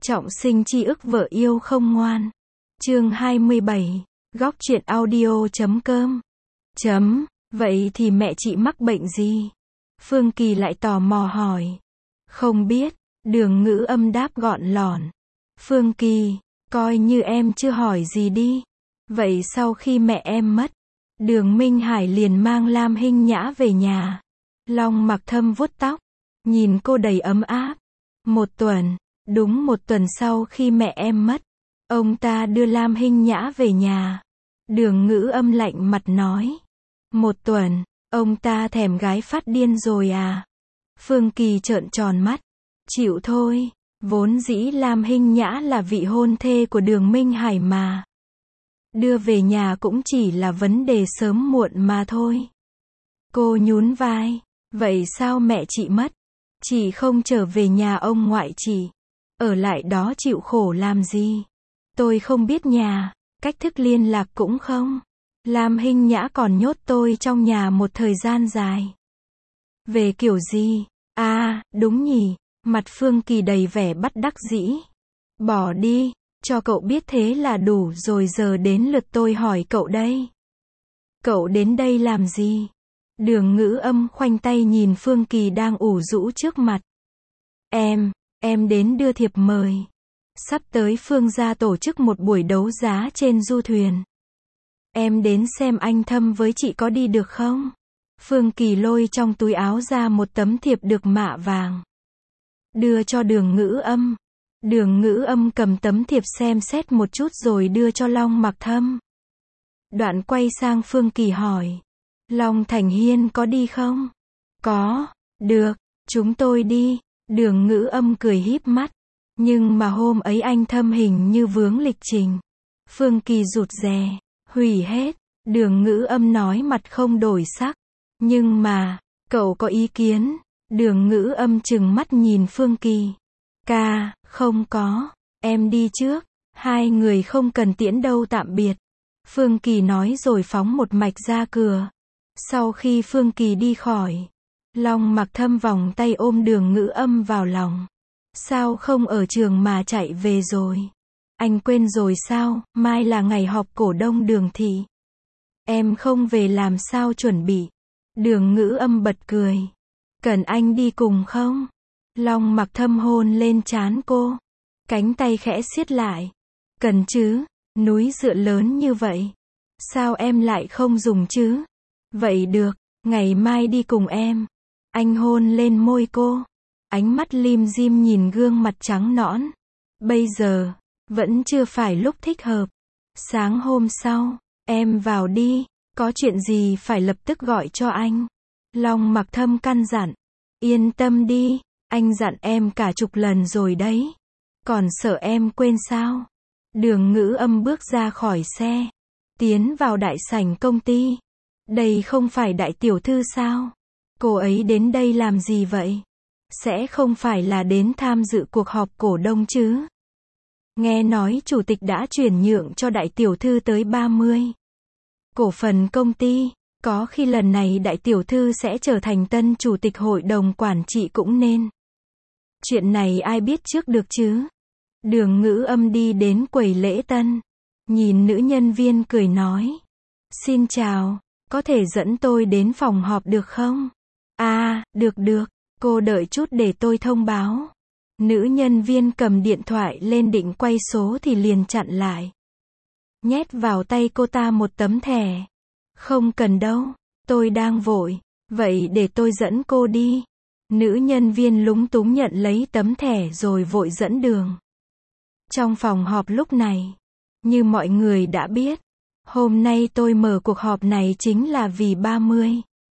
Trọng sinh chi ức vợ yêu không ngoan. Chương 27. Góc truyện audio.com. Vậy thì mẹ chị mắc bệnh gì? Phương Kỳ lại tò mò hỏi. Không biết, Đường Ngữ Âm đáp gọn lỏn. Phương Kỳ, coi như em chưa hỏi gì đi. Vậy sau khi mẹ em mất, Đường Minh Hải liền mang Lam Hinh Nhã về nhà. Long Mặc Thâm vuốt tóc, nhìn cô đầy ấm áp. Đúng một tuần sau khi mẹ em mất, ông ta đưa Lam Hinh Nhã về nhà. Đường Ngữ Âm lạnh mặt nói. Một tuần, ông ta thèm gái phát điên rồi à? Phương Kỳ trợn tròn mắt. Chịu thôi, vốn dĩ Lam Hinh Nhã là vị hôn thê của Đường Minh Hải mà. Đưa về nhà cũng chỉ là vấn đề sớm muộn mà thôi. Cô nhún vai. Vậy sao mẹ chị mất? Chị không trở về nhà ông ngoại chị. Ở lại đó chịu khổ làm gì? Tôi không biết nhà, cách thức liên lạc cũng không. Lam Hinh Nhã còn nhốt tôi trong nhà một thời gian dài. Về kiểu gì? À, đúng nhỉ. Mặt Phương Kỳ đầy vẻ bất đắc dĩ. Bỏ đi, cho cậu biết thế là đủ rồi, giờ đến lượt tôi hỏi cậu đây. Cậu đến đây làm gì? Đường Ngữ Âm khoanh tay nhìn Phương Kỳ đang ủ rũ trước mặt. Em đến đưa thiệp mời. Sắp tới Phương gia tổ chức một buổi đấu giá trên du thuyền. Em đến xem anh Thâm với chị có đi được không? Phương Kỳ lôi trong túi áo ra một tấm thiệp được mạ vàng. Đưa cho Đường Ngữ Âm. Đường Ngữ Âm cầm tấm thiệp xem xét một chút rồi đưa cho Long Mặc Thâm. Đoạn quay sang Phương Kỳ hỏi. Long Thành Hiên có đi không? Có. Được, chúng tôi đi. Đường Ngữ Âm cười híp mắt. Nhưng mà hôm ấy anh Thâm hình như vướng lịch trình. Phương Kỳ rụt rè. Hủy hết. Đường Ngữ Âm nói mặt không đổi sắc. Nhưng mà, cậu có ý kiến? Đường Ngữ Âm trừng mắt nhìn Phương Kỳ. Không có. Em đi trước. Hai người không cần tiễn đâu, tạm biệt. Phương Kỳ nói rồi phóng một mạch ra cửa. Sau khi Phương Kỳ đi khỏi, Long Mặc Thâm vòng tay ôm Đường Ngữ Âm vào lòng. Sao không ở trường mà chạy về rồi? Anh quên rồi sao? Mai là ngày họp cổ đông Đường thị. Em không về làm sao chuẩn bị? Đường Ngữ Âm bật cười. Cần anh đi cùng không? Long Mặc Thâm hôn lên trán cô. Cánh tay khẽ siết lại. Cần chứ, núi dựa lớn như vậy. Sao em lại không dùng chứ? Vậy được, ngày mai đi cùng em. Anh hôn lên môi cô. Ánh mắt lim dim nhìn gương mặt trắng nõn. Bây giờ, vẫn chưa phải lúc thích hợp. Sáng hôm sau, em vào đi. Có chuyện gì phải lập tức gọi cho anh. Long Mặc Thâm căn dặn. Yên tâm đi, anh dặn em cả chục lần rồi đấy. Còn sợ em quên sao? Đường Ngữ Âm bước ra khỏi xe. Tiến vào đại sảnh công ty. Đây không phải đại tiểu thư sao? Cô ấy đến đây làm gì vậy? Sẽ không phải là đến tham dự cuộc họp cổ đông chứ? Nghe nói chủ tịch đã chuyển nhượng cho đại tiểu thư tới 30 cổ phần công ty. Có khi lần này đại tiểu thư sẽ trở thành tân chủ tịch hội đồng quản trị cũng nên. Chuyện này ai biết trước được chứ? Đường Ngữ Âm đi đến quầy lễ tân. Nhìn nữ nhân viên cười nói. Xin chào, có thể dẫn tôi đến phòng họp được không? Được, cô đợi chút để tôi thông báo. Nữ nhân viên cầm điện thoại lên định quay số thì liền chặn lại. Nhét vào tay cô ta một tấm thẻ. Không cần đâu, tôi đang vội. Vậy để tôi dẫn cô đi. Nữ nhân viên lúng túng nhận lấy tấm thẻ rồi vội dẫn đường. Trong phòng họp lúc này, như mọi người đã biết, hôm nay tôi mở cuộc họp này chính là vì 30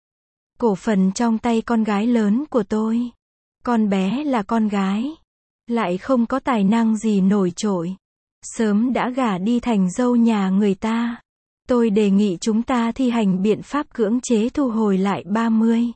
cổ phần trong tay con gái lớn của tôi. Con bé là con gái, lại không có tài năng gì nổi trội, sớm đã gả đi thành dâu nhà người ta. Tôi đề nghị chúng ta thi hành biện pháp cưỡng chế thu hồi lại 30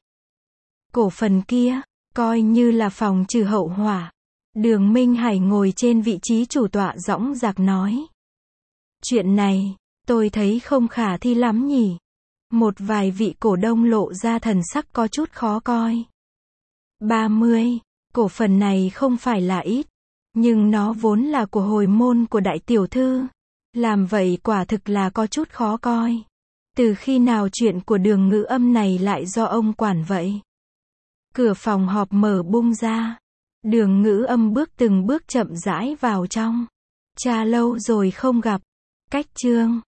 cổ phần kia, coi như là phòng trừ hậu họa. Đường Minh Hải ngồi trên vị trí chủ tọa dõng dạc nói. Chuyện này, tôi thấy không khả thi lắm nhỉ. Một vài vị cổ đông lộ ra thần sắc có chút khó coi. 30 cổ phần này không phải là ít, Nhưng nó vốn là của hồi môn của đại tiểu thư. Làm vậy quả thực là có chút khó coi. Từ khi nào chuyện của Đường Ngữ Âm này lại do ông quản vậy? Cửa phòng họp mở bung ra. Đường Ngữ Âm bước từng bước chậm rãi vào trong. Cha lâu rồi không gặp. Cách chương